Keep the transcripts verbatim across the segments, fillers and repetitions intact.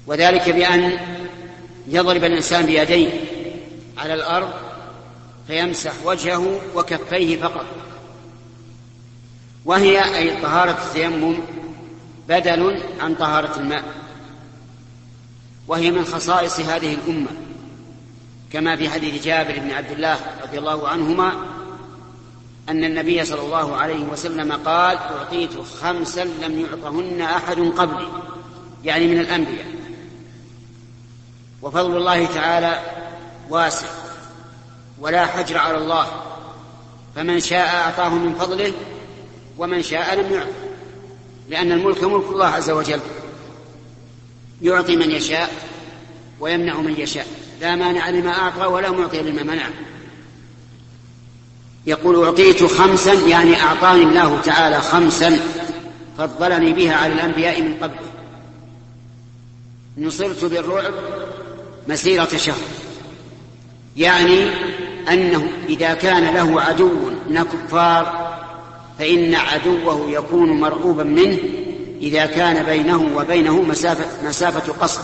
وذلك بأن يضرب الإنسان بيديه على الأرض فيمسح وجهه وكفيه فقط، وهي أي طهارة التيمم بدل عن طهارة الماء، وهي من خصائص هذه الأمة، كما في حديث جابر بن عبد الله رضي الله عنهما أن النبي صلى الله عليه وسلم قال: أعطيت خمسا لم يعطهن أحد قبلي، يعني من الأنبياء. وفضل الله تعالى واسع ولا حجر على الله، فمن شاء أعطاه من فضله ومن شاء لم يعط، لأن الملك ملك الله عز وجل، يعطي من يشاء ويمنع من يشاء، لا مانع لما أعطى ولا معطي لما منع. يقول: أعطيت خمسا، يعني أعطاني الله تعالى خمسا فضلني بها على الأنبياء من قبل. نصرت بالرعب مسيرة شهر، يعني أنه إذا كان له عدو من الكفار فإن عدوه يكون مرعوبا منه إذا كان بينه وبينه مسافة, مسافة قصر،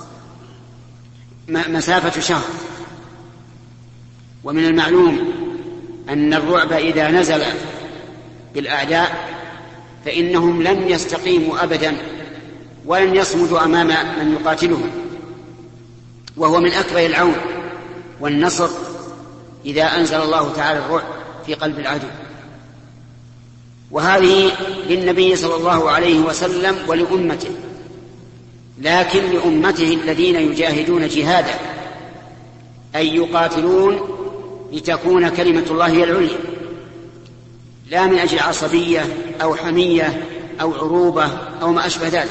مسافة شهر. ومن المعلوم أن الرعب إذا نزل بالأعداء فإنهم لن يستقيموا أبدا ولن يصمدوا أمام من يقاتلهم، وهو من أكبر العون والنصر إذا أنزل الله تعالى الرعب في قلب العدو. وهذه للنبي صلى الله عليه وسلم ولأمته، لكن لأمته الذين يجاهدون جهادا أي يقاتلون لتكون كلمة الله هي العليا، لا من أجل عصبية أو حمية أو عروبة أو ما أشبه ذلك.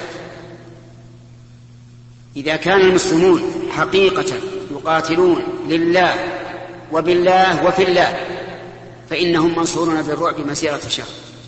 إذا كان المسلمون حقيقة يقاتلون لله وبالله وفي الله فإنهم منصورون بالرعب مسيرة شهر.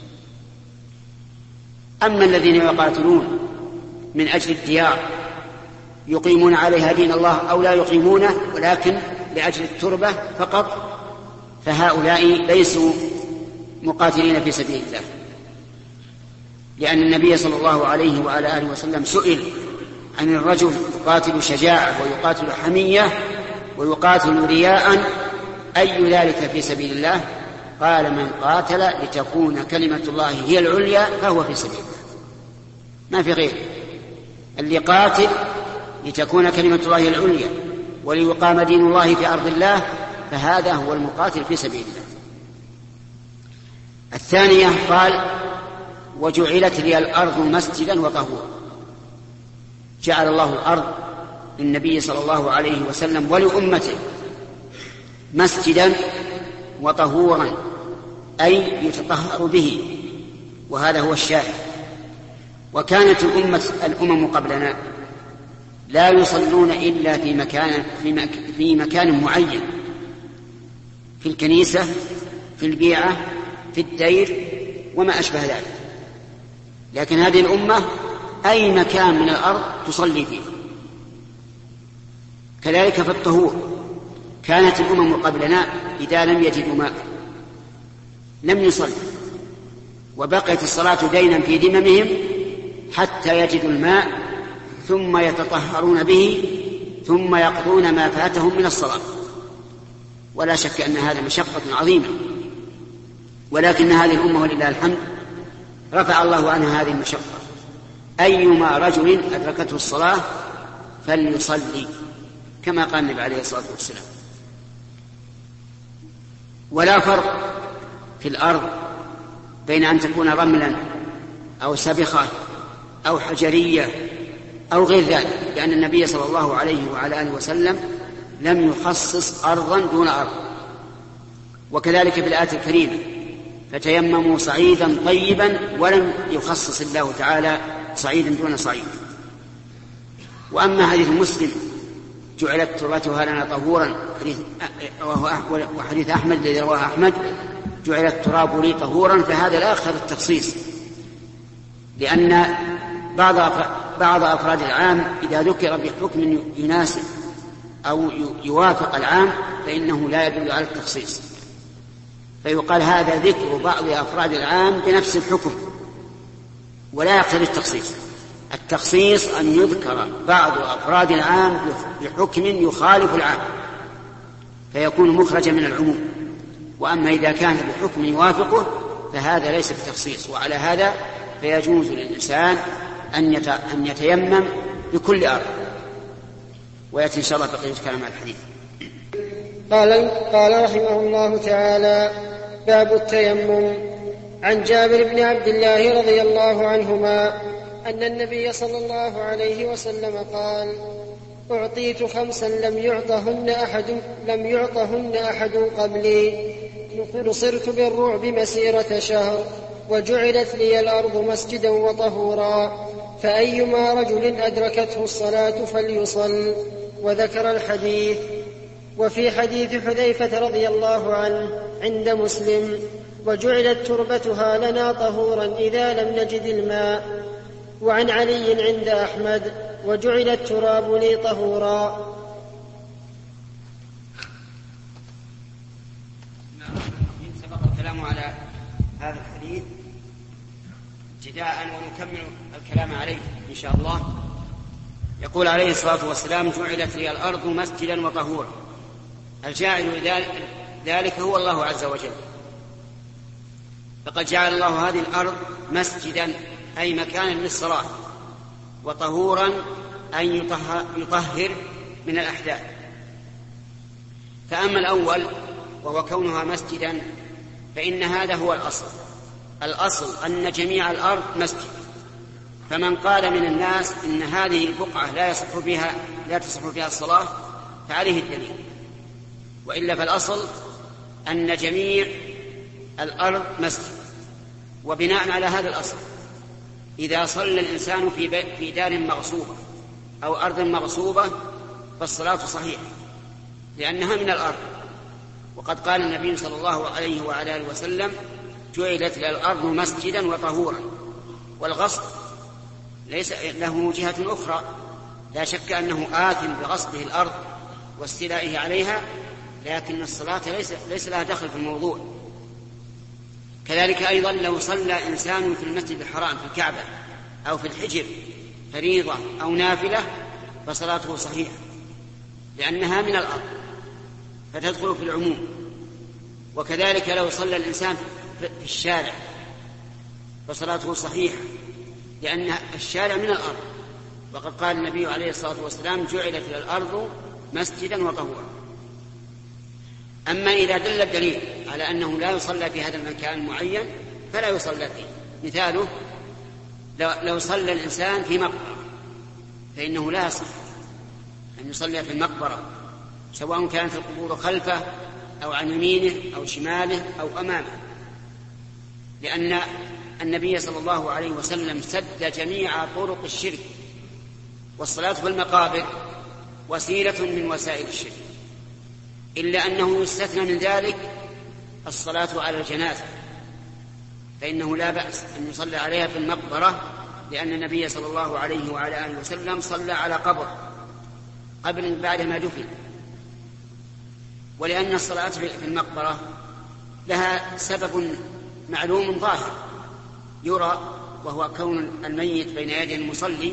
أما الذين يقاتلون من أجل الديار يقيمون عليها دين الله أو لا يقيمونه ولكن لأجل التربة فقط، فهؤلاء ليسوا مقاتلين في سبيل الله، لأن النبي صلى الله عليه وعلى آله وسلم سئل عن الرجل يقاتل شجاعة ويقاتل حمية ويقاتل رياء أي ذلك في سبيل الله؟ قال: من قاتل لتكون كلمة الله هي العليا فهو في سبيل الله، ما في غير. اللي قاتل لتكون كلمة الله هي العليا وليقام دين الله في أرض الله فهذا هو المقاتل في سبيل الله. الثانية قال: وجعلت لي الأرض مسجدا وطهورا. جعل الله الأرض للنبي صلى الله عليه وسلم ولأمته مسجدا وطهورا، أي يتطهر به، وهذا هو الشاهد. وكانت الأمة الأمم قبلنا لا يصلون إلا في مكان, في, مك في مكان معين، في الكنيسة، في البيعة، في الدير وما أشبه ذلك. لكن هذه الأمة أي مكان من الأرض تصلي فيه. كذلك في الطهور، كانت الأمم قبلنا إذا لم يجدوا ماء لم يصلوا، وبقيت الصلاة دينا في ذممهم حتى يجدوا الماء ثم يتطهرون به ثم يقضون ما فاتهم من الصلاة. ولا شك أن هذا مشقة عظيمة، ولكن هذه الأمة ولله الحمد رفع الله عنها هذه المشقة. أيما رجل أدركته الصلاة فليصلي، كما قال النبي عليه الصلاة والسلام. ولا فرق في الأرض بين أن تكون رملا أو سبخة أو حجرية أو غير ذلك، لأن النبي صلى الله عليه وعلى آله وسلم لم يخصص أرضا دون أرض. وكذلك في الآية الكريمة: فتيمموا صعيدا طيبا، ولم يخصص الله تعالى صعيدا دون صعيد. وأما حديث مسلم: جعلت تربتها لنا طهورا، وحديث أحمد الذي رواه أحمد: جعل التراب لي طهورا، فهذا لا يقتضي التخصيص، لأن بعض بعض أفراد العام إذا ذكر بحكم يناسب أو يوافق العام فإنه لا يدل على التخصيص، فيقال هذا ذكر بعض أفراد العام بنفس الحكم ولا يقتضي التخصيص. التخصيص أن يذكر بعض أفراد العام بحكم يخالف العام فيكون مخرجا من العموم، وأما إذا كان بحكم يوافقه فهذا ليس بتخصيص. وعلى هذا فيجوز للإنسان أن يتيمم بكل أرض. ويأتي إن شاء الله بقية كلام الحديث. قال, قال رحمه الله تعالى: باب التيمم. عن جابر بن عبد الله رضي الله عنهما أن النبي صلى الله عليه وسلم قال: أعطيت خمسا لم يعطهن أحد, لم يعطهن أحد قبلي، نصرت بالرعب مسيرة شهر، وجعلت لي الأرض مسجدا وطهورا، فأيما رجل أدركته الصلاة فليصل. وذكر الحديث. وفي حديث حذيفة رضي الله عنه عند مسلم: وجعلت تربتها لنا طهورا إذا لم نجد الماء. وعن علي عند أحمد: وجعل التراب لي طهورا. سبق الكلام على هذا الحديث ابتداء ونكمل الكلام عليه إن شاء الله. يقول عليه الصلاة والسلام: جعلت لي الأرض مسجدا وطهورا. الجاعل ذلك هو الله عز وجل، فقد جعل الله هذه الأرض مسجدا أي مكانا للصلاة، وطهورا أن يطهر من الأحداث. فأما الأول وهو كونها مسجدا فإن هذا هو الأصل. الأصل أن جميع الأرض مسجد، فمن قال من الناس إن هذه البقعة لا يصح فيها لا تصح فيها الصلاة فعليه الدليل، وإلا فالأصل أن جميع الأرض مسجد. وبناء على هذا الأصل إذا صلى الإنسان في في دار مغصوبة أو أرض مغصوبة فالصلاة صحيحة لأنها من الأرض. وقد قال النبي صلى الله عليه وعلى آله وسلم: جعلت الأرض مسجدا وطهورا. والغصب ليس له جهة أخرى، لا شك أنه آثم بغصبه الأرض واستيلائه عليها، لكن الصلاة ليس, ليس لها دخل في الموضوع. كذلك أيضا لو صلى إنسان في المسجد الحرام في الكعبة أو في الحجر فريضة أو نافلة فصلاته صحيحة لأنها من الأرض فتدخل في العموم. وكذلك لو صلى الإنسان في الشارع فصلاته صحيحة لأن الشارع من الأرض، وقد قال النبي عليه الصلاة والسلام: جعلت الأرض مسجدا وطهورا. أما إذا دل الدليل على أنه لا يصلى في هذا المكان المعين فلا يصلى فيه. مثاله لو صلى الإنسان في مقبرة فإنه لا يصح أن يصلي في المقبرة، سواء كانت القبور خلفه أو عن يمينه أو شماله أو أمامه، لأن النبي صلى الله عليه وسلم سد جميع طرق الشرك، والصلاة في المقابر وسيلة من وسائل الشرك، إلا أنه يستثنى من ذلك الصلاة على الجنازة، فإنه لا بأس أن يصلى عليها في المقبرة، لأن النبي صلى الله عليه وعلى آله وسلم صلى على قبر قبل بعد ما دفن. ولأن الصلاة في المقبرة لها سبب معلوم ظاهر يرى، وهو كون الميت بين يدي المصلي،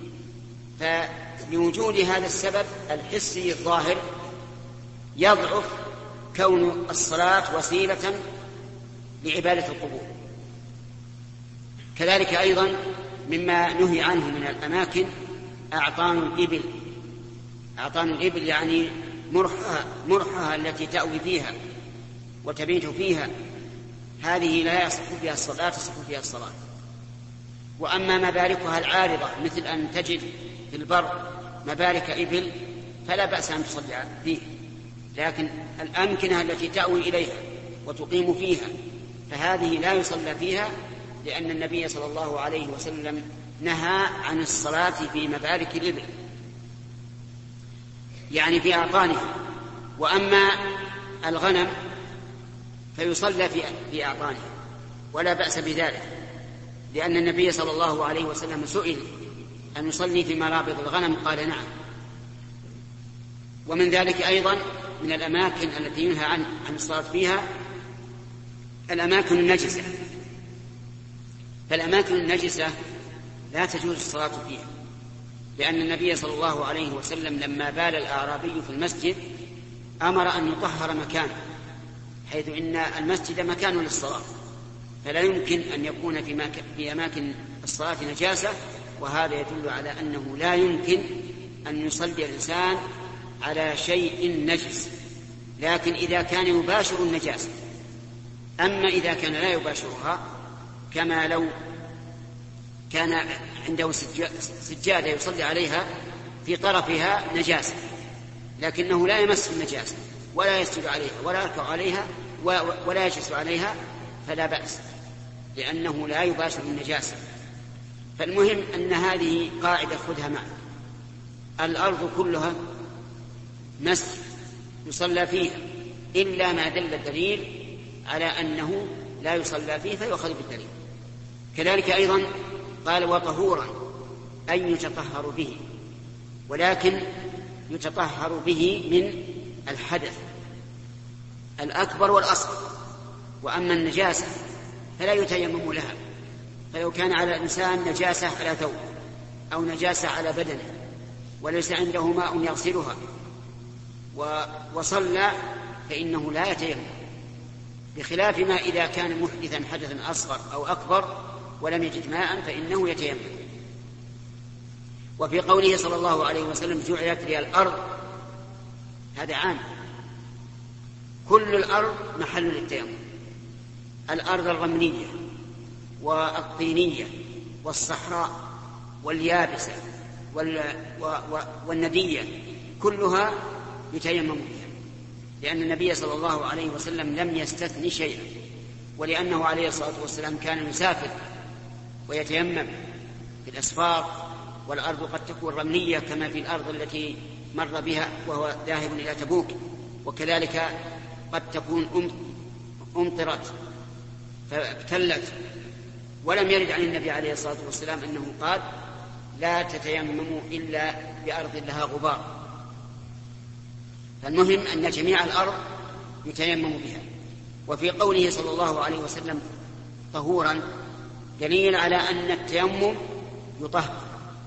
فلوجود هذا السبب الحسي الظاهر يضعف كون الصلاة وسيلة لعبادة القبور. كذلك أيضا مما نهي عنه من الأماكن أعطان الإبل. أعطان الإبل يعني مرحها, مرحها التي تأوي فيها وتبيت فيها، هذه لا يصح فيها الصلاة تصح فيها الصلاة. وأما مباركها العارضة مثل أن تجد في البر مبارك إبل فلا بأس أن تصلي فيه، لكن الأمكنة التي تأوي إليها وتقيم فيها فهذه لا يصلى فيها، لأن النبي صلى الله عليه وسلم نهى عن الصلاة في مبارك الإبل، يعني في أعطانها. وأما الغنم فيصلى في أعطانها ولا بأس بذلك، لأن النبي صلى الله عليه وسلم سئل أن يصلي في مرابض الغنم قال نعم. ومن ذلك أيضا من الأماكن التي ينهى عن عن الصلاة فيها الأماكن النجسة. فالأماكن النجسة لا تجوز الصلاة فيها، لأن النبي صلى الله عليه وسلم لما بال الأعرابي في المسجد أمر أن يطهر مكانه، حيث إن المسجد مكان للصلاة، فلا يمكن أن يكون في أماكن الصلاة نجاسة، وهذا يدل على أنه لا يمكن أن يصلي الإنسان على شيء نجس، لكن إذا كان يباشر النجاسة. أما إذا كان لا يباشرها، كما لو كان عنده سجادة يصلي عليها في طرفها نجاسة لكنه لا يمس النجاسة ولا يسجد عليها ولا يركع عليها ولا يجلس عليها، فلا بأس، لأنه لا يباشر النجاسة. فالمهم أن هذه قاعدة خذها معك: الأرض كلها مسجد يصلى فيها إلا ما دل الدليل على أنه لا يصلى فيه فيؤخذ بالدليل. كذلك أيضا قال: وطهورا، أن يتطهر به، ولكن يتطهر به من الحدث الأكبر والأصغر. وأما النجاسة فلا يتيمم لها، فلو كان على الإنسان نجاسة على ثوب أو نجاسة على بدنه وليس عنده ماء يغسلها وصلى فإنه لا يتيمم، بخلاف ما إذا كان محدثا حدثا أصغر أو أكبر ولم يجد ماء فإنه يتيمم. وفي قوله صلى الله عليه وسلم: جعلت لي الأرض، هذا عام، كل الأرض محل للتيمم، الأرض الرملية والطينية والصحراء واليابسة والندية كلها يتيمم بها، لأن النبي صلى الله عليه وسلم لم يستثني شيئا، ولأنه عليه الصلاة والسلام كان يسافر ويتيمم في الأسفار، والأرض قد تكون رملية كما في الأرض التي مر بها وهو ذاهب إلى تبوك، وكذلك قد تكون أمطرت فابتلت، ولم يرد عن النبي عليه الصلاة والسلام أنه قال: لا تتيمموا إلا بأرض لها غبار. فالمهم أن جميع الأرض يتيمم بها. وفي قوله صلى الله عليه وسلم: طهورا، دليل على أن التيمم يطهر،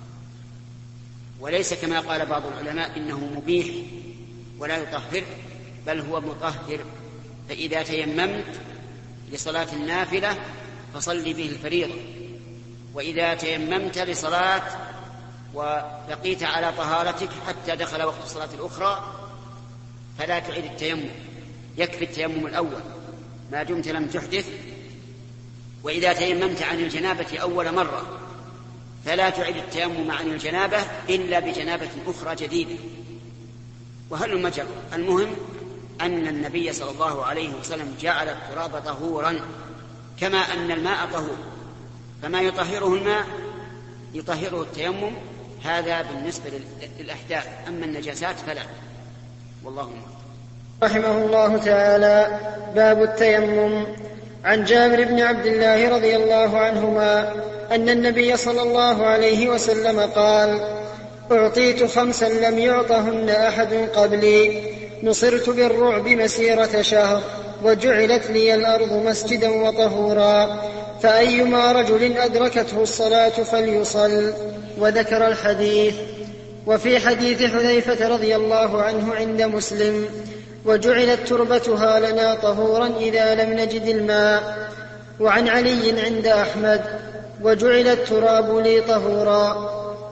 وليس كما قال بعض العلماء إنه مبيح ولا يطهر، بل هو مطهر. فإذا تيممت لصلاة النافلة فصل به الفريضة، وإذا تيممت لصلاة وبقيت على طهارتك حتى دخل وقت الصلاة الأخرى فلا تعيد التيمم، يكفي التيمم الأول ما دمت لم تحدث. وإذا تيممت عن الجنابة أول مرة فلا تعيد التيمم عن الجنابة إلا بجنابة أخرى جديدة، وهل مجر. المهم أن النبي صلى الله عليه وسلم جعل التراب طهورا كما أن الماء طهور، فما يطهره الماء يطهره التيمم، هذا بالنسبة للأحداث. أما النجاسات فلا. والله أعلم. رحمه الله تعالى. باب التيمم. عن جابر بن عبد الله رضي الله عنهما أن النبي صلى الله عليه وسلم قال: أعطيت خمسا لم يعطهن أحد قبلي، نصرت بالرعب مسيرة شهر، وجعلت لي الأرض مسجدا وطهورا، فأيما رجل أدركته الصلاة فليصل. وذكر الحديث. وفي حديث حذيفة رضي الله عنه عند مسلم: وجعلت تربتها لنا طهورا إذا لم نجد الماء. وعن علي عند أحمد: وجعل التراب لي طهورا.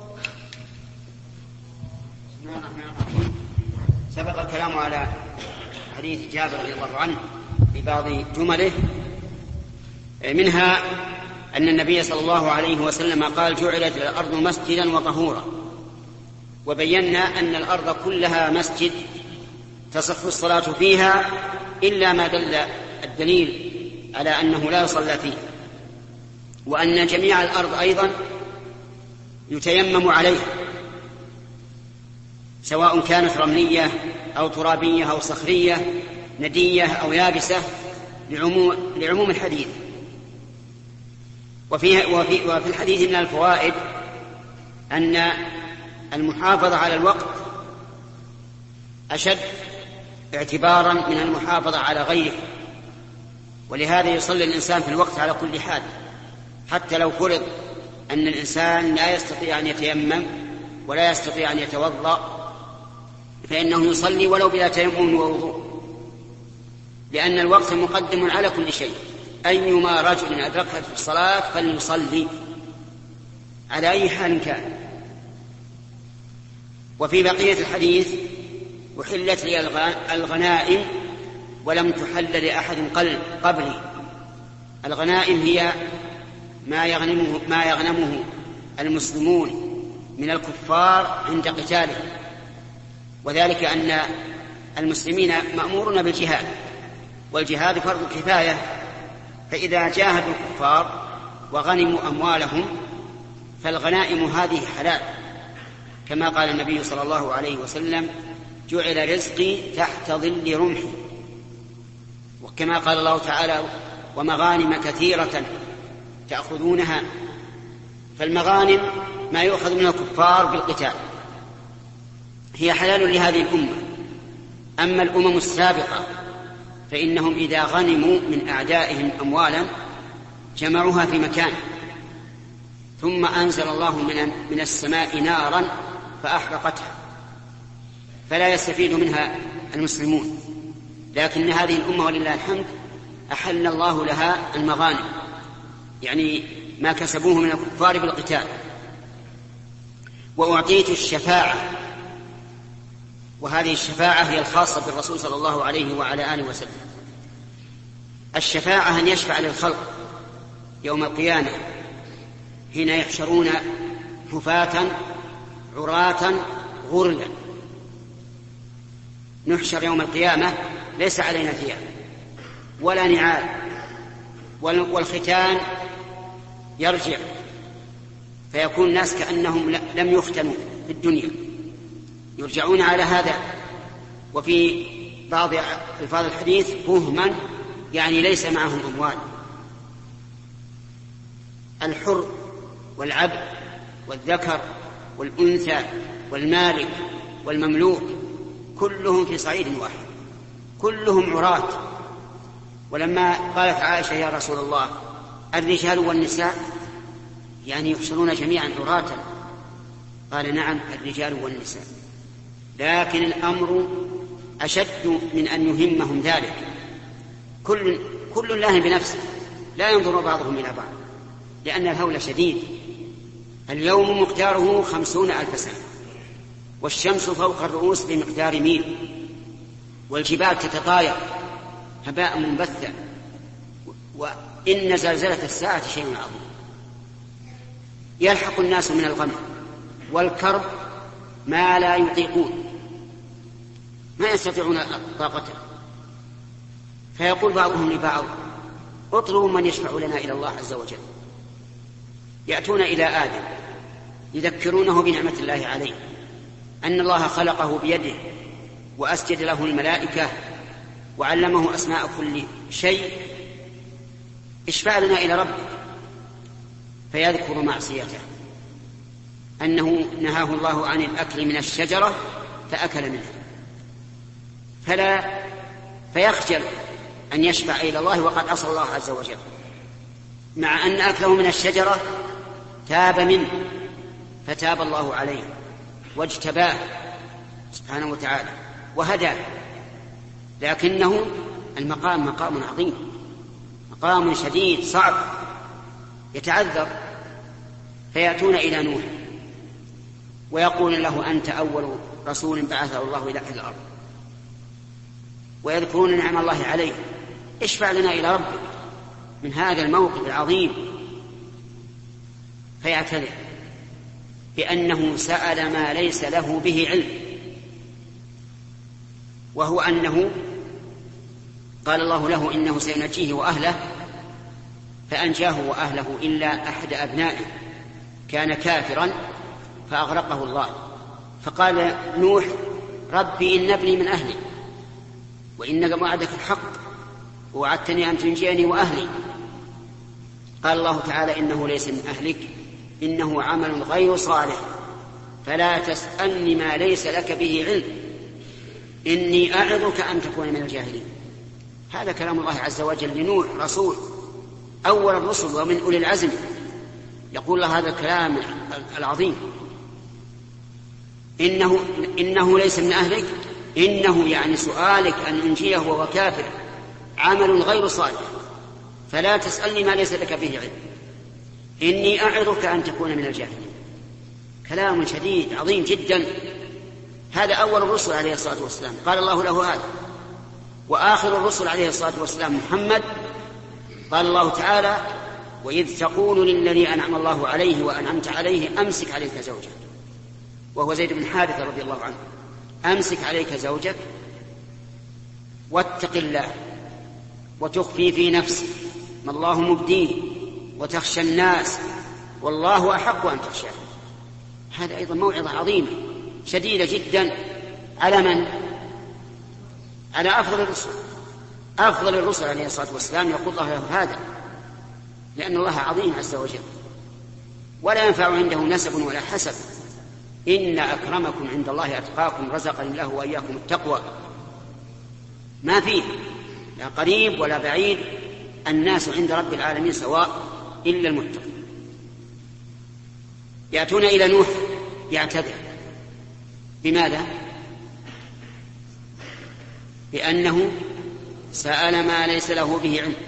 سبق الكلام على حديث جابر رضي الله عنه في بعض جمله، منها أن النبي صلى الله عليه وسلم قال: جعلت الأرض مسجدا وطهورا، وبينا أن الأرض كلها مسجد تصح الصلاة فيها إلا ما دل الدليل على أنه لا يصلى فيه، وأن جميع الأرض أيضا يتيمم عليها سواء كانت رملية أو ترابية أو صخرية، ندية أو يابسة، لعموم, لعموم الحديث. وفي, وفي, وفي الحديث من الفوائد أن المحافظة على الوقت أشد اعتبارا من المحافظة على غيره، ولهذا يصلي الإنسان في الوقت على كل حال، حتى لو فرض أن الإنسان لا يستطيع أن يتيمم ولا يستطيع أن يتوضأ فإنه يصلي ولو بلا تيمم ووضوء، لأن الوقت مقدم على كل شيء. أيما رجل أدركه في الصلاة فليصلي على أي حال كان. وفي بقية الحديث: أحلت لي الغنائم ولم تحل لأحد قبلي. الغنائم هي ما يغنمه, ما يغنمه المسلمون من الكفار عند قتالهم، وذلك أن المسلمين مأمورون بالجهاد، والجهاد فرض كفاية، فإذا جاهدوا الكفار وغنموا أموالهم فالغنائم هذه حلال، كما قال النبي صلى الله عليه وسلم: جعل رزقي تحت ظل رمحي. وكما قال الله تعالى: ومغانم كثيرة تأخذونها. فالمغانم ما يؤخذ من الكفار بالقتال هي حلال لهذه الأمة. أما الأمم السابقة فإنهم إذا غنموا من أعدائهم أموالا جمعوها في مكان، ثم أنزل الله من السماء نارا فأحرقتها، فلا يستفيد منها المسلمون. لكن هذه الأمة ولله الحمد أحل الله لها المغانم، يعني ما كسبوه من الكفار بالقتال. وأعطيت الشفاعة، وهذه الشفاعة هي الخاصة بالرسول صلى الله عليه وعلى آله وسلم. الشفاعة أن يشفع للخلق يوم القيامة حين يحشرون حفاة عراة غرلا. نحشر يوم القيامة ليس علينا ثياب ولا نعال، والختان يرجع، فيكون الناس كأنهم لم يختنوا في الدنيا، يرجعون على هذا. وفي بعض ألفاظ الحديث: فهما، يعني ليس معهم أموال. الحر والعبد والذكر والأنثى والمالك والمملوك كلهم في صعيد واحد، كلهم عراة. ولما قالت عائشة: يا رسول الله، الرجال والنساء يعني يحشرون جميعا عراة؟ قال: نعم، الرجال والنساء، لكن الأمر أشد من أن يهمهم ذلك. كل كل لاهٍ بنفسه، لا ينظر بعضهم إلى بعض، لأن الهول شديد. اليوم مقداره خمسون ألف سنة، والشمس فوق الرؤوس بمقدار ميل، والجبال تتطاير هباء منبثا، وإن زلزلة الساعة شيء عظيم. يلحق الناس من الغم والكرب ما لا يطيقون، ما يستطيعون طاقته، فيقول بعضهم لبعض: اطلبوا من يشفع لنا إلى الله عز وجل. يأتون إلى آدم يذكرونه بنعمة الله عليه، أن الله خلقه بيده وأسجد له الملائكة وعلمه أسماء كل شيء، اشفع لنا إلى ربك. فيذكر معصيته، أنه نهاه الله عن الأكل من الشجرة فأكل منها، فلا فيخجل أن يشفع إلى الله وقد عصى الله عز وجل، مع أن أكله من الشجرة تاب منه، فتاب الله عليه واجتباه سبحانه وتعالى وهداه. لكنه المقام مقام عظيم، مقام شديد صعب يتعذر. فيأتون إلى نوح ويقول له: أنت أول رسول بعثه الله إلى الأرض، ويذكرون نعم الله عليه، اشفع لنا إلى ربك من هذا الموقف العظيم. فيعتذر بأنه سأل ما ليس له به علم، وهو أنه قال الله له: إنه سينجيه وأهله، فأنجاه وأهله إلا أحد أبنائه كان كافرا فأغرقه الله. فقال نوح: ربي إن ابني من أهلي وإنك وعدك الحق ووعدتني أن تنجيني وأهلي. قال الله تعالى: إنه ليس من أهلك، إنه عمل غير صالح، فلا تسألني ما ليس لك به علم، إني أعظك أن تكون من الجاهلين. هذا كلام الله عز وجل لنوح، رسول أول الرسل ومن أولي العزم، يقول له هذا الكلام العظيم، إنه, إنه ليس من أهلك، إنه يعني سؤالك أن أنجيه وهو كافر عمل غير صالح، فلا تسألني ما ليس لك به علم، إني أعظك أن تكون من الجاهلين. كلام شديد عظيم جدا. هذا أول الرسل عليه الصلاة والسلام قال الله له هذا، وآخر الرسل عليه الصلاة والسلام محمد قال الله تعالى: وإذ تقول للذي أنعم الله عليه وأنعمت عليه أمسك عليك زوجك، وهو زيد بن حارثة رضي الله عنه، أمسك عليك زوجك واتق الله وتخفي في نفسك ما الله مبديه وتخشى الناس والله أحق أن تخشاه. هذا أيضا موعظة عظيمة شديدة جدا على من؟ على أفضل الرسل. أفضل الرسل عليه الصلاة والسلام يقول الله له هذا، لأن الله عظيم عز وجل ولا ينفع عنده نسب ولا حسب. إن أكرمكم عند الله أتقاكم، رزقني الله وإياكم التقوى. ما فيه لا قريب ولا بعيد، الناس عند رب العالمين سواء إلا المتقين. يأتون إلى نوح يعتذر، بماذا؟ بأنه سأل ما ليس له به علم.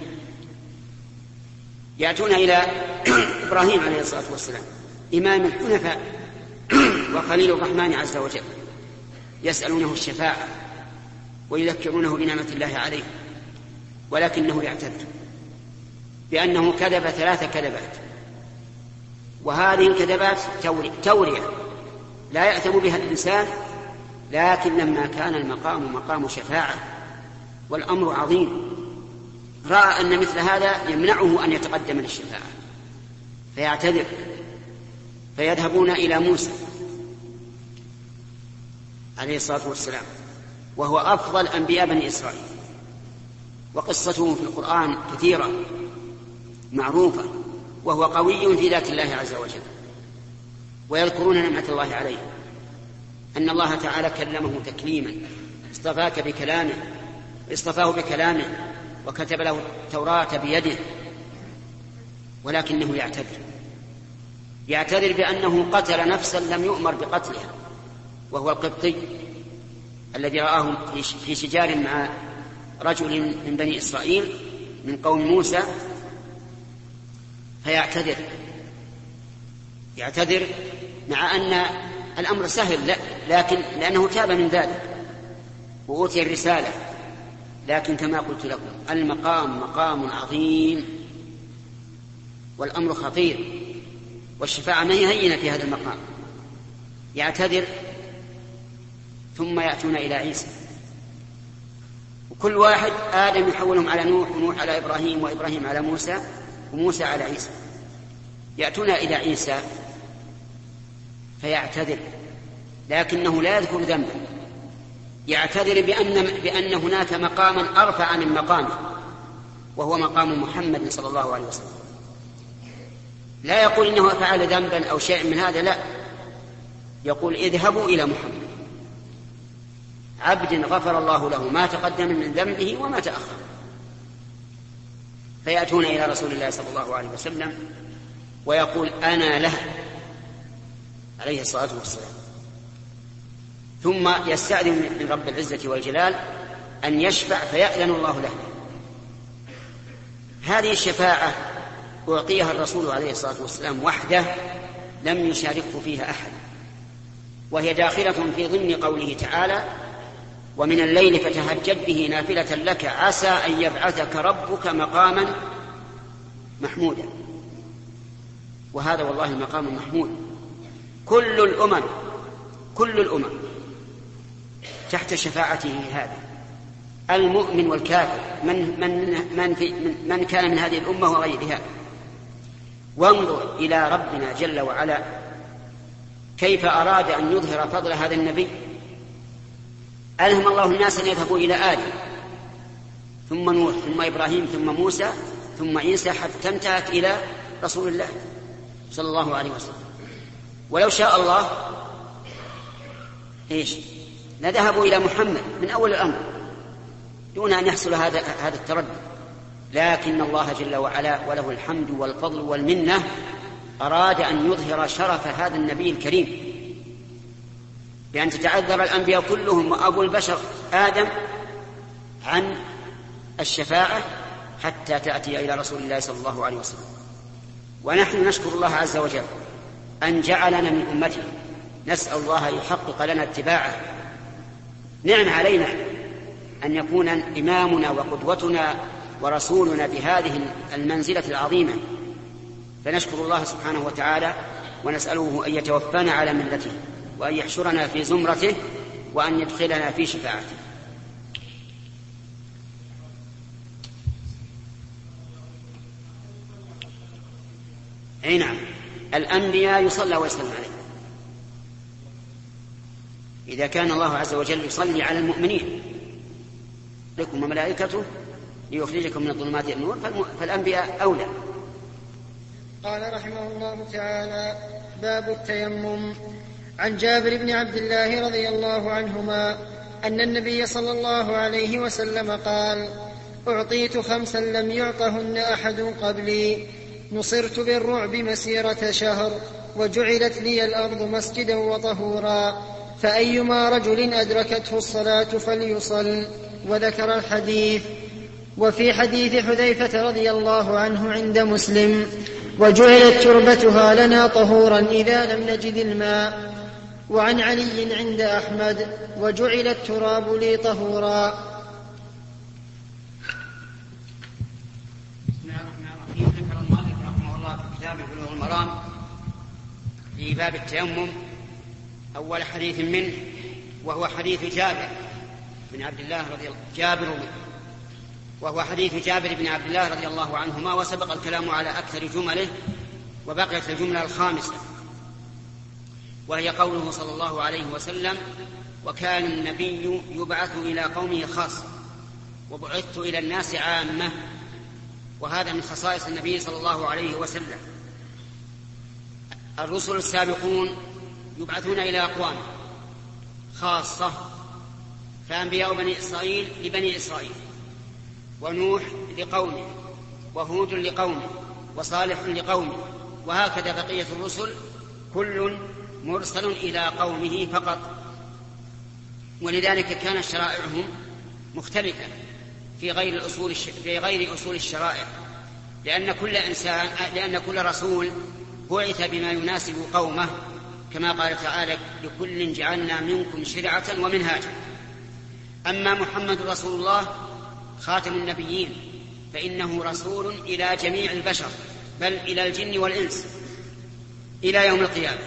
يأتون إلى إبراهيم عليه الصلاة والسلام إمام الحنفاء وخليل الرحمن عز وجل، يسألونه الشفاعة ويذكرونه بنعمة الله عليه، ولكنه يعتذر بأنه كذب ثلاث كذبات، وهذه الكذبات تورية لا يأثم بها الإنسان، لكن لما كان المقام مقام شفاعة والأمر عظيم رأى أن مثل هذا يمنعه أن يتقدم للشفاعة فيعتذر، فيذهبون إلى موسى عليه الصلاة والسلام وهو أفضل أنبياء بني إسرائيل، وقصته في القرآن كثيرة معروفة، وهو قوي في ذات الله عز وجل. ويذكرون نعمة الله عليه، أن الله تعالى كلمه تكليما، اصطفاك بكلامه، اصطفاه بكلامه وكتب له التوراة بيده، ولكنه يعتذر يعتذر بأنه قتل نفسا لم يؤمر بقتلها، وهو القبطي الذي رآه في شجار مع رجل من بني إسرائيل من قوم موسى، فيعتذر يعتذر مع أن الأمر سهل، لا لكن لأنه تاب من ذلك وأوتي الرسالة، لكن كما قلت لكم المقام مقام عظيم والأمر خطير، والشفاعة ما هي هينة في هذا المقام. يعتذر ثم يأتون إلى عيسى، وكل واحد آدم يحولهم على نوح، ونوح على إبراهيم، وإبراهيم على موسى، وموسى على عيسى. يأتون إلى عيسى فيعتذر لكنه لا يذكر ذنبا، يعتذر بأن, بأن هناك مقاما أرفع من مقامه وهو مقام محمد صلى الله عليه وسلم. لا يقول إنه فعل ذنبا أو شيء من هذا، لا، يقول اذهبوا إلى محمد عبد غفر الله له ما تقدم من ذنبه وما تأخر. فيأتون إلى رسول الله صلى الله عليه وسلم ويقول أنا له عليه الصلاة والسلام، ثم يستأذن من رب العزة والجلال أن يشفع فيأذن الله له. هذه الشفاعة أعطيها الرسول عليه الصلاة والسلام وحده لم يشاركه فيها أحد، وهي داخلة في ضمن قوله تعالى ومن الليل فتهجد به نافلة لك عسى أن يبعثك ربك مقاما محمودا. وهذا والله المقام محمود. كل الأمم كل الأمم تحت شفاعته هذا، المؤمن والكافر، من, من, من, في من, من كان من هذه الأمة وغيرها. وانظر إلى ربنا جل وعلا كيف أراد أن يظهر فضل هذا النبي. ألهم الله الناس أن يذهبوا إلى آدم ثم نوح ثم إبراهيم ثم موسى ثم عيسى حتى انتهت إلى رسول الله صلى الله عليه وسلم. ولو شاء الله إيش لذهبوا إلى محمد من أول الأمر دون أن يحصل هذا هذا التردد، لكن الله جل وعلا وله الحمد والفضل والمنة أراد أن يظهر شرف هذا النبي الكريم بأن تتعذر الأنبياء كلهم وأبو البشر آدم عن الشفاعة حتى تأتي إلى رسول الله صلى الله عليه وسلم. ونحن نشكر الله عز وجل أن جعلنا من أمته، نسأل الله يحقق لنا اتباعه. نعم علينا أن يكون إمامنا وقدوتنا ورسولنا بهذه المنزلة العظيمة، فنشكر الله سبحانه وتعالى ونسأله أن يتوفانا على ملته وأن يحشرنا في زمرته وأن يدخلنا في شفاعته. أي نعم، الأنبياء يصلى ويسلم عليه. إذا كان الله عز وجل يصلي على المؤمنين لكم وملائكته ليخرجكم من الظلمات إلى النور، فالأنبياء أولى. قال رحمه الله تعالى: باب التيمم. عن جابر بن عبد الله رضي الله عنهما أن النبي صلى الله عليه وسلم قال: أعطيت خمسا لم يعطهن أحد قبلي، نصرت بالرعب مسيرة شهر، وجعلت لي الأرض مسجدا وطهورا، فأيما رجل أدركته الصلاة فليصل. وذكر الحديث. وفي حديث حذيفة رضي الله عنه عند مسلم: وجعلت تربتها لنا طهورا إذا لم نجد الماء. وعن علي عند أحمد: وجعل التراب لي طهورا. بسم الله الرحمن الرحيم. ذكر المؤلف رحمه الله في كتابه بلوغ المرام في باب التيمم أول حديث منه، وهو حديث جابر بن عبد الله رضي الله جابر وهو حديث جابر بن عبد الله رضي الله عنهما، وسبق الكلام على أكثر جمله، وبقيت الجملة الخامسة وهي قوله صلى الله عليه وسلم: وكان النبي يبعث إلى قومه خاصة وبعثت إلى الناس عامة. وهذا من خصائص النبي صلى الله عليه وسلم. الرسل السابقون يبعثون إلى أقوام خاصة، فأنبياء بني إسرائيل لبني إسرائيل، ونوح لقومه، وهود لقومه، وصالح لقومه، وهكذا بقية الرسل كل مرسل إلى قومه فقط. ولذلك كانت شرائعهم مختلفة في غير الأصول في غير أصول الشرائع، لأن كل إنسان لأن كل رسول بعث بما يناسب قومه، كما قال تعالى: لكل جعلنا منكم شرعة ومنهاجا. أما محمد رسول الله خاتم النبيين فإنه رسول إلى جميع البشر، بل إلى الجن والإنس إلى يوم القيامة.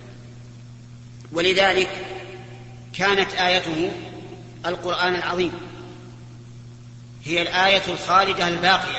ولذلك كانت آيته القرآن العظيم، هي الآية الخالدة الباقية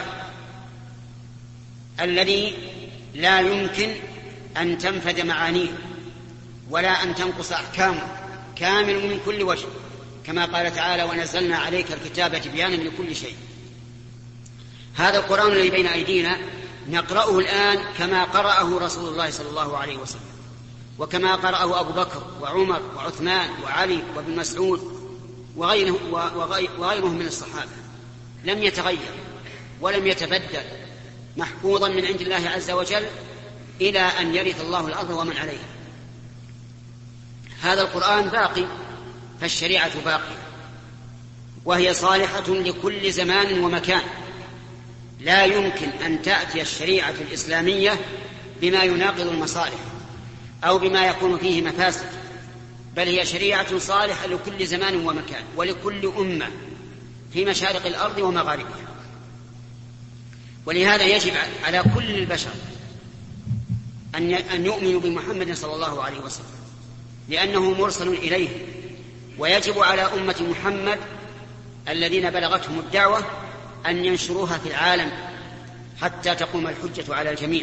الذي لا يمكن أن تنفذ معانيه ولا أن تنقص أحكامه، كامل من كل وجه، كما قال تعالى: ونزلنا عليك الكتاب تبيانا لكل شيء. هذا القرآن الذي بين أيدينا نقرأه الآن كما قرأه رسول الله صلى الله عليه وسلم، وكما قرأه أبو بكر وعمر وعثمان وعلي وابن مسعود وغيره وغيرهم من الصحابة، لم يتغير ولم يتبدل، محفوظا من عند الله عز وجل إلى أن يرث الله الأرض ومن عليها. هذا القرآن باقي، فالشريعة باقية، وهي صالحة لكل زمان ومكان. لا يمكن أن تأتي الشريعة الإسلامية بما يناقض المصالح أو بما يكون فيه مفاسد، بل هي شريعة صالحة لكل زمان ومكان ولكل أمة في مشارق الأرض ومغاربها. ولهذا يجب على كل البشر أن يؤمنوا بمحمد صلى الله عليه وسلم، لأنه مرسل إليه. ويجب على أمة محمد الذين بلغتهم الدعوة أن ينشروها في العالم حتى تقوم الحجة على الجميع.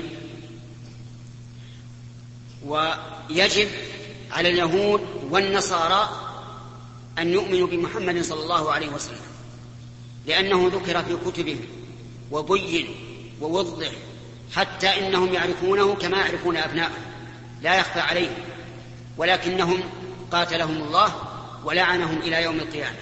ويجب على اليهود والنصارى أن يؤمنوا بمحمد صلى الله عليه وسلم، لأنه ذكر في كتبهم وبين ووضح، حتى إنهم يعرفونه كما يعرفون أبناءهم، لا يخفى عليهم، ولكنهم قاتلهم الله ولعنهم إلى يوم القيامة.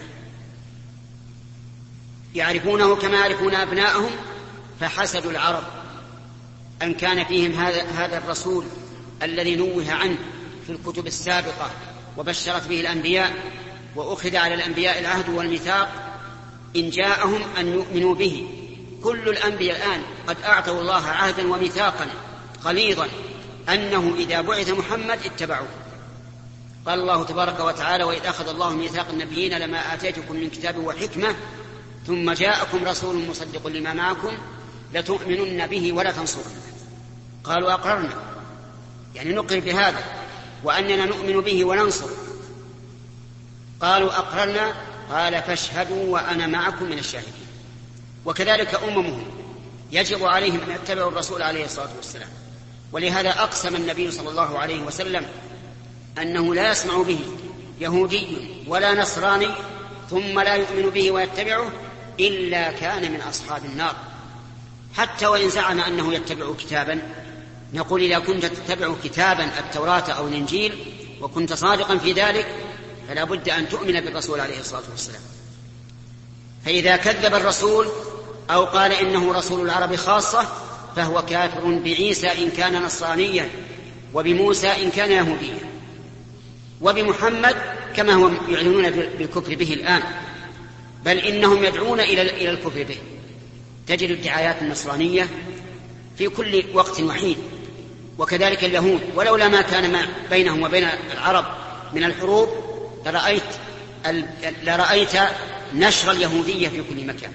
يعرفونه كما يعرفون أبناءهم، فحسدوا العرب أن كان فيهم هذا, هذا الرسول الذي نوه عنه في الكتب السابقة وبشرت به الأنبياء وأخذ على الأنبياء العهد والميثاق، إن جاءهم أن يؤمنوا به. كل الأنبياء الآن قد أعطوا الله عهدا وميثاقا غليظا أنه إذا بعث محمد اتبعوه. قال الله تبارك وتعالى: وإذ أخذ الله ميثاق النبيين لما آتيتكم من كتاب وحكمة ثم جاءكم رسول مصدق لما معكم لتؤمنن به ولا تنصرنه. قالوا أقررنا، يعني نقر بهذا وأننا نؤمن به وننصر. قالوا أقررنا، قال فاشهدوا وأنا معكم من الشاهدين. وكذلك أممهم يجب عليهم أن يتبعوا الرسول عليه الصلاة والسلام. ولهذا أقسم النبي صلى الله عليه وسلم أنه لا يسمع به يهودي ولا نصراني ثم لا يؤمن به ويتبعه إلا كان من أصحاب النار. حتى وإن زعم أنه يتبع كتابا، نقول إذا كنت تتبع كتابا التوراة أو الإنجيل وكنت صادقا في ذلك فلا بد أن تؤمن بالرسول عليه الصلاة والسلام. فإذا كذب الرسول أو قال إنه رسول العرب خاصة فهو كافر بعيسى إن كان نصرانيا، وبموسى إن كان يهوديا، وبمحمد كما هم يعلنون بالكفر به الآن، بل إنهم يدعون إلى الكفر به. تجد الدعايات النصرانية في كل وقت وحين، وكذلك اليهود، ولولا ما كان ما بينهم وبين العرب من الحروب لرأيت, لرأيت نشر اليهودية في كل مكان.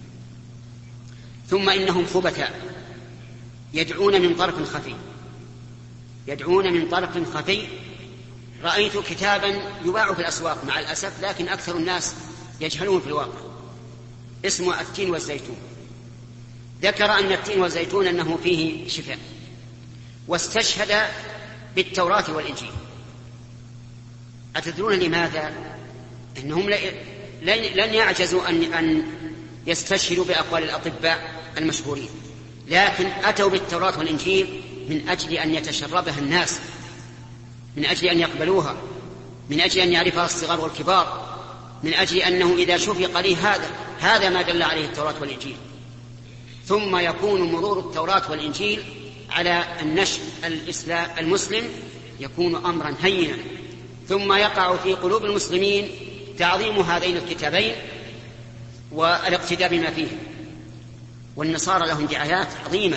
ثم إنهم خبثاء يدعون من طرف خفي، يدعون من طرف خفي. رأيت كتابا يباع في الأسواق مع الأسف، لكن أكثر الناس يجهلون في الواقع، اسمه التين والزيتون. ذكر أن التين والزيتون أنه فيه شفاء، واستشهد بالتوراة والإنجيل. أتدرون لماذا؟ إنهم لن يعجزوا أن يستشهدوا بأقوال الأطباء المشهورين، لكن أتوا بالتوراة والإنجيل من أجل أن يتشربها الناس، من أجل أن يقبلوها، من أجل أن يعرفها الصغار والكبار، من أجل أنه إذا شفق لي هذا هذا ما دل عليه التوراة والإنجيل. ثم يكون مرور التوراة والإنجيل على النشء الإسلام المسلم يكون أمرا هينا، ثم يقع في قلوب المسلمين تعظيم هذين الكتابين والاقتداء بما فيه. والنصارى لهم دعايات عظيمة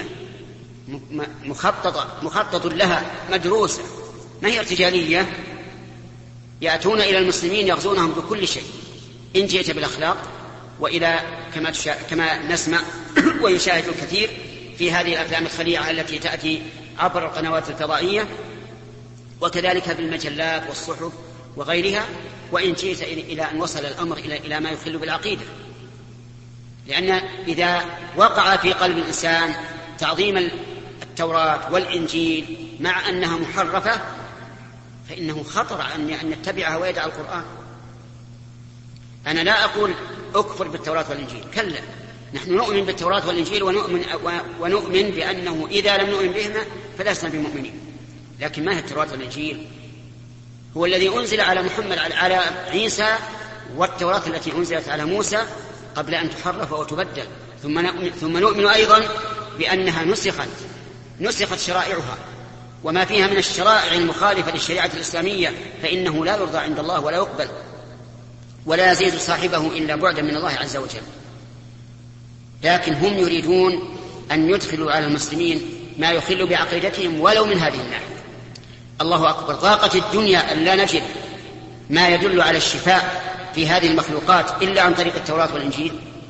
مخططة مخطط لها مدروسة، ما هي ارتجالية. يأتون إلى المسلمين يغزونهم بكل شيء، إن جئت بالأخلاق، وإلى كما, كما نسمع ويشاهد الكثير في هذه الأفلام الخليعة التي تأتي عبر القنوات الفضائية، وكذلك بالمجلات والصحف وغيرها، وإن جئت إلى أن وصل الأمر إلى ما يخل بالعقيدة. لأن إذا وقع في قلب الإنسان تعظيم التوراة والإنجيل مع أنها محرفة فإنه خطر أن نتبعها ويدع القرآن. أنا لا أقول أكفر بالتوراة والإنجيل، كلا، نحن نؤمن بالتوراة والإنجيل ونؤمن, ونؤمن بأنه إذا لم نؤمن بهما فلسنا بمؤمنين. لكن ما هي التوراة والإنجيل؟ هو الذي أنزل على محمد على عيسى، والتوراة التي أنزلت على موسى قبل أن تحرف وتبدل. ثم نؤمن, ثم نؤمن أيضا بأنها نسخت نسخت شرائعها، وما فيها من الشرائع المخالفة للشريعة الإسلامية فإنه لا يرضى عند الله ولا يقبل، ولا يزيد صاحبه إلا بعدا من الله عز وجل. لكن هم يريدون أن يدخلوا على المسلمين ما يخل بعقيدتهم ولو من هذه الناحية. الله أكبر، ضاقت الدنيا أن لا نجد ما يدل على الشفاء في هذه المخلوقات إلا عن طريق التوراة والإنجيل،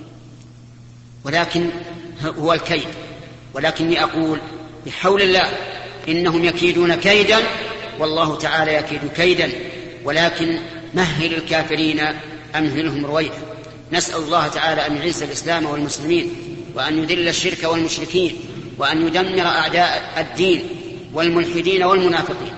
ولكن هو الكيد. ولكني أقول بحول الله إنهم يكيدون كيدا والله تعالى يكيد كيدا، ولكن مهل الكافرين أمهلهم رويدا. نسأل الله تعالى أن يعز الإسلام والمسلمين، وأن يذل الشرك والمشركين، وأن يدمر أعداء الدين والملحدين والمنافقين.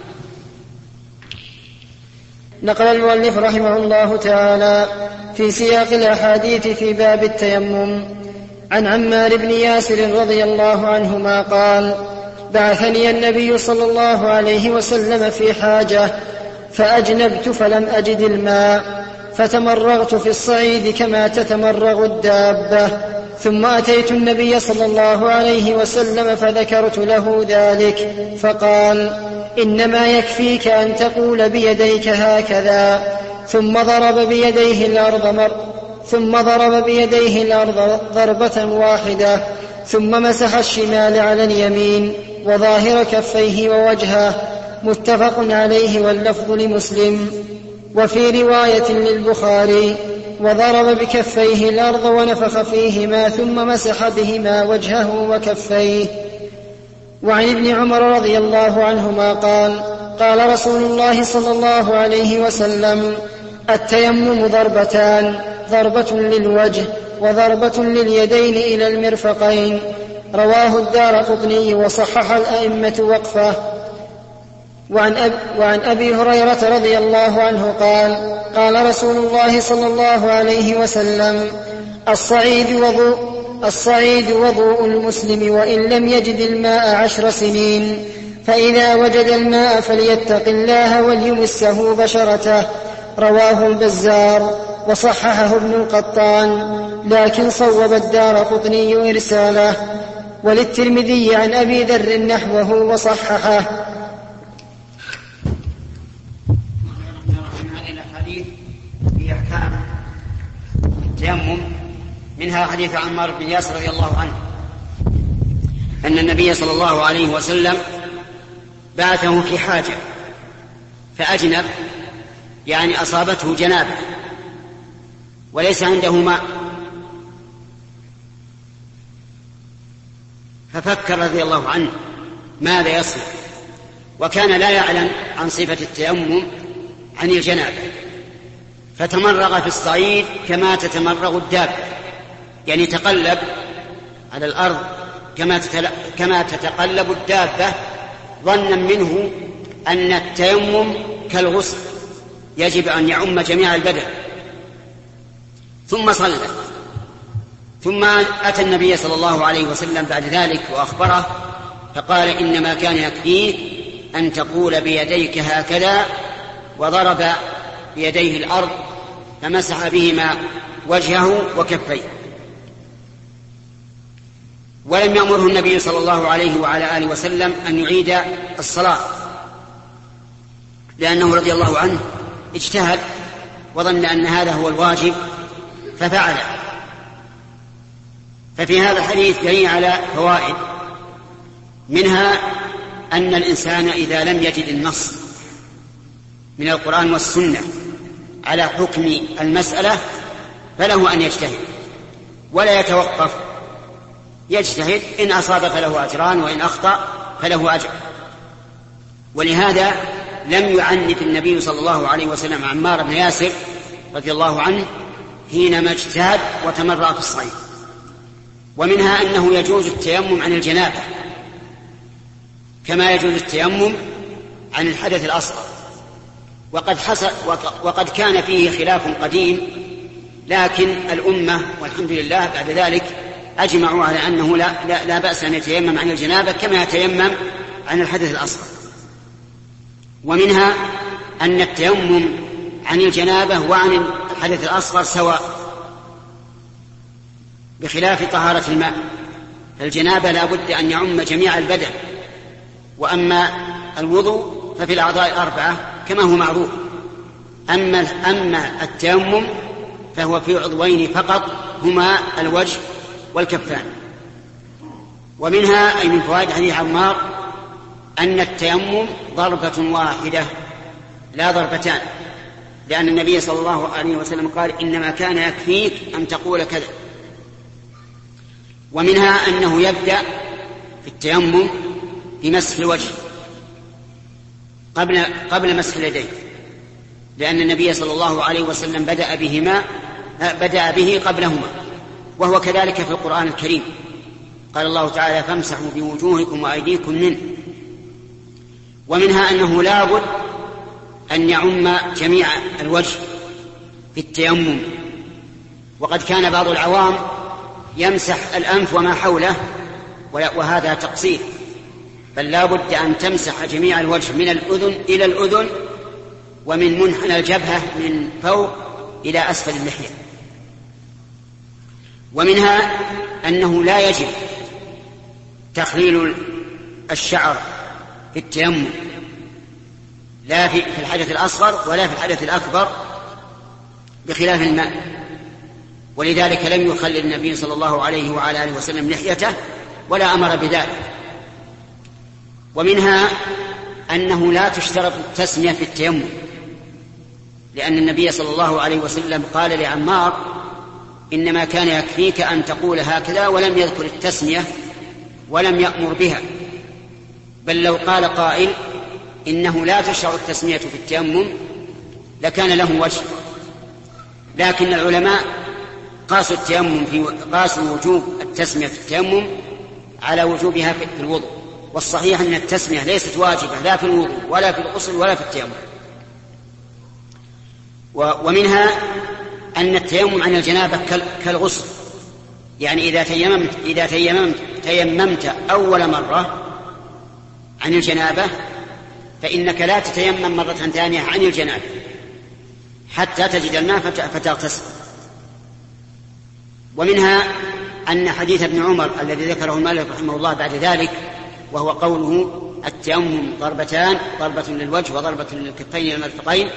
نقل المؤلف رحمه الله تعالى في سياق الأحاديث في باب التيمم عن عمار بن ياسر رضي الله عنهما قال: بعثني النبي صلى الله عليه وسلم في حاجة فأجنبت فلم أجد الماء فتمرغت في الصعيد كما تتمرغ الدابة، ثم أتيت النبي صلى الله عليه وسلم فذكرت له ذلك فقال إنما يكفيك أن تقول بيديك هكذا. ثم ضرب بيديه الأرض مر ثم ضرب بيديه الأرض ضربة واحدة ثم مسح الشمال على اليمين وظاهر كفيه ووجهه. متفق عليه واللفظ لمسلم. وفي رواية للبخاري وضرب بكفيه الأرض ونفخ فيهما ثم مسح بهما وجهه وكفيه. وعن ابن عمر رضي الله عنهما قال قال رسول الله صلى الله عليه وسلم التيمم ضربتان ضربة للوجه وضربة لليدين إلى المرفقين. رواه الدارقطني وصحح الأئمة وقفه. وعن, أب وعن أبي هريرة رضي الله عنه قال قال رسول الله صلى الله عليه وسلم الصعيد وضوء, الصعيد وضوء المسلم وإن لم يجد الماء عشر سنين، فإذا وجد الماء فليتق الله وليمسه بشرته. رواه البزار وصححه ابن القطان لكن صوب الدارقطني إرساله. وللترمذي عن أبي ذر نحوه وصححه. في أحكام التيمم منها حديث عمار بن ياسر رضي الله عنه أن النبي صلى الله عليه وسلم بعثه في حاجة فأجنب، يعني أصابته جنابة وليس عنده ماء، ففكر رضي الله عنه ماذا يصنع، وكان لا يعلم عن صفة التيمم عن الجنابة، فتمرغ في الصعيد كما تتمرغ الدابة، يعني تقلب على الأرض كما, تتل... كما تتقلب الدابة، ظنا منه أن التيمم كالغسل يجب أن يعم جميع البدن. ثم صلى، ثم أتى النبي صلى الله عليه وسلم بعد ذلك وأخبره فقال إنما كان يكفيك أن تقول بيديك هكذا، وضرب بيديه الأرض فمسح بهما وجهه وكفيه. ولم يأمره النبي صلى الله عليه وعلى آله وسلم أن يعيد الصلاة، لأنه رضي الله عنه اجتهد وظن أن هذا هو الواجب ففعله. ففي هذا الحديث دليل على فوائد، منها أن الإنسان إذا لم يجد النص من القرآن والسنة على حكم المسألة فله أن يجتهد ولا يتوقف، يجتهد إن أصاب فله أجران وإن أخطأ فله أجر. ولهذا لم يعنف النبي صلى الله عليه وسلم عمار بن ياسر رضي الله عنه حينما اجتهد وتمرأ في الصعيد. ومنها أنه يجوز التيمم عن الجنابة كما يجوز التيمم عن الحدث الأصغر. وقد, حصل وقد كان فيه خلاف قديم، لكن الأمة والحمد لله بعد ذلك أجمعوا على أنه لا, لا, لا بأس أن يتيمم عن الجنابة كما يتيمم عن الحدث الأصغر. ومنها أن التيمم عن الجنابة وعن الحدث الأصغر سواء، بخلاف طهارة الماء، الجنابة لا بد أن يعم جميع البدن، وأما الوضوء ففي الأعضاء الأربعة كما هو معروف. أما, أما التيمم فهو في عضوين فقط هما الوجه والكفان. ومنها أي من فوائد حديث عمار أن التيمم ضربة واحدة لا ضربتان، لأن النبي صلى الله عليه وسلم قال إنما كان يكفيك أن تقول كذا. ومنها أنه يبدأ في التيمم بمسح الوجه قبل, قبل مسح اليدين، لأن النبي صلى الله عليه وسلم بدأ بهما بدأ به قبلهما، وهو كذلك في القرآن الكريم. قال الله تعالى فامسحوا بوجوهكم وأيديكم منه. ومنها أنه لا بد أن يعم جميع الوجه في التيمم، وقد كان بعض العوام يمسح الأنف وما حوله، وهذا تقصير، بل لا بد أن تمسح جميع الوجه من الأذن إلى الأذن، ومن منحنى الجبهة من فوق إلى أسفل اللحية. ومنها أنه لا يجب تخليل الشعر في التيمم، لا في الحدث الأصغر ولا في الحدث الأكبر بخلاف الماء، ولذلك لم يخلل النبي صلى الله عليه وعلى آله وسلم لحيته ولا أمر بذلك. ومنها أنه لا تشترط التسمية في التيمم، لأن النبي صلى الله عليه وسلم قال لعمار: إنما كان يكفيك أن تقول هكذا، ولم يذكر التسمية ولم يأمر بها. بل لو قال قائل إنه لا تشرع التسمية في التيمم لكان له وجه، لكن العلماء قاسوا التيمم في قاسوا وجوب التسمية في التيمم على وجوبها في الوضوء، والصحيح أن التسمية ليست واجبة لا في الوضوء ولا في الغسل ولا في التيمم. ومنها أن التيمم عن الجنابة كالغسل، يعني إذا تيممت إذا تيممت تيممت أول مرة عن الجنابة فإنك لا تتيمم مرة ثانية عن الجنابة حتى تجد الماء فتغتسل. ومنها أن حديث ابن عمر الذي ذكره المؤلف رحمه الله بعد ذلك، وهو قوله: التيمم ضربتان، ضربة للوجه وضربة للكفين والمرفقين،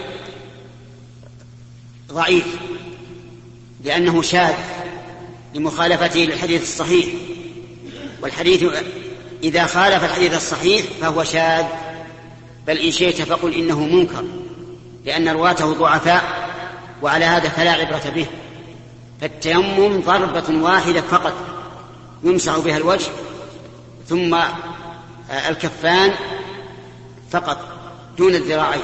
ضعيف لأنه شاذ لمخالفته للحديث الصحيح، والحديث إذا خالف الحديث الصحيح فهو شاذ، بل إن شئت فقل إنه منكر، لأن رواته ضعفاء، وعلى هذا فلا عبرة به. فالتيمم ضربة واحدة فقط يمسح بها الوجه ثم الكفان فقط دون الذراعين.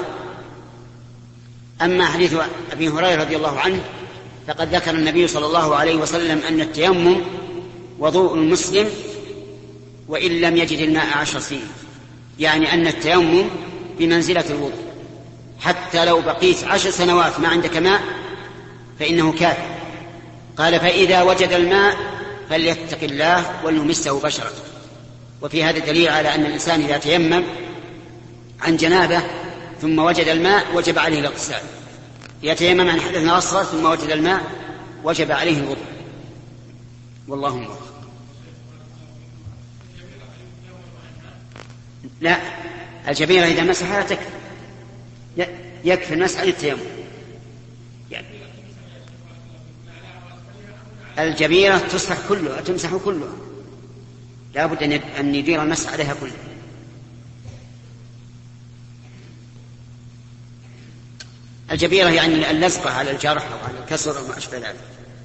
أما حديث أبي هريرة رضي الله عنه فقد ذكر النبي صلى الله عليه وسلم أن التيمم وضوء المسلم وإن لم يجد الماء عشر سنين، يعني أن التيمم بمنزلة الوضوء، حتى لو بقيت عشر سنوات ما عندك ماء فإنه كافٍ. قال: فإذا وجد الماء فليتق الله وليمسه بشرته. وفي هذا دليل على أن الإنسان إذا تيمم عن جنابه ثم وجد الماء وجب عليه الاغتسال، يتيمم عن حدث أصغر ثم وجد الماء وجب عليه الوضوء. والله موفق. لا، الجبيرة إذا مسحها تكفي، يكفي المسح عن التيمم. يعني الجبيرة تصلح كلها، تمسح كلها، لا بد أن يدير المسح عليها كلها. الجبيرة يعني اللزقة على الجرح أو على الكسر وما أشبه ذلك.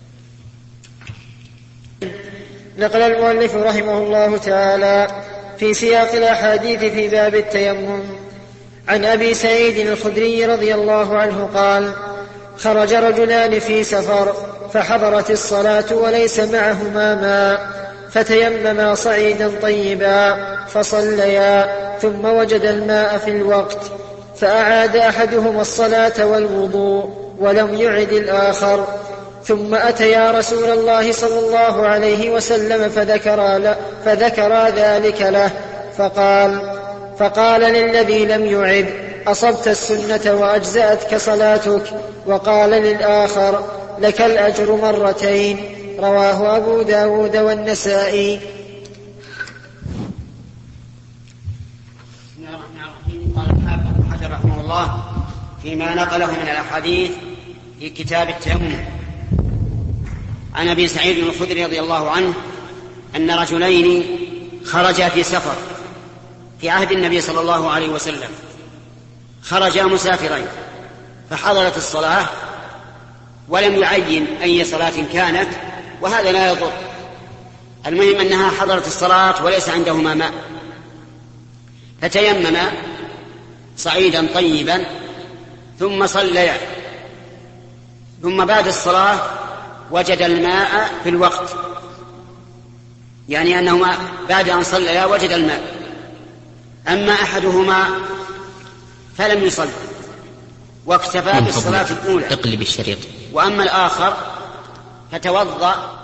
نقل المؤلف رحمه الله تعالى في سياق الأحاديث في باب التيمم عن أبي سعيد الخدري رضي الله عنه قال: خرج رجلان في سفر فحضرت الصلاة وليس معهما ماء، فتيمما صعيدا طيبا فصليا، ثم وجد الماء في الوقت، فأعاد أحدهما الصلاة والوضوء ولم يعد الآخر، ثم أتيا رسول الله صلى الله عليه وسلم فذكرا, فذكرا ذلك له، فقال فقال للذي لم يعد: أصبت السنة وأجزأتك صلاتك. وقال للآخر: لك الأجر مرتين. رواه أبو داود والنسائي. قال ابن حجر رحمه الله فيما نقله من الأحاديث في كتاب التيمم عن أبي سعيد الخدري رضي الله عنه أن رجلين خرجا في سفر في عهد النبي صلى الله عليه وسلم، خرجا مسافرين، فحضرت الصلاة ولم يعين أي صلاة كانت، وهذا لا يضر، المهم أنها حضرت الصلاة وليس عندهما ماء، فتيمما صعيدا طيبا ثم صليا، ثم بعد الصلاة وجد الماء في الوقت، يعني أنهما بعد أن صليا وجد الماء. أما أحدهما فلم يصل واكتفى بالصلاة الأولى، اقلب الشريط. وأما الآخر فتوضأ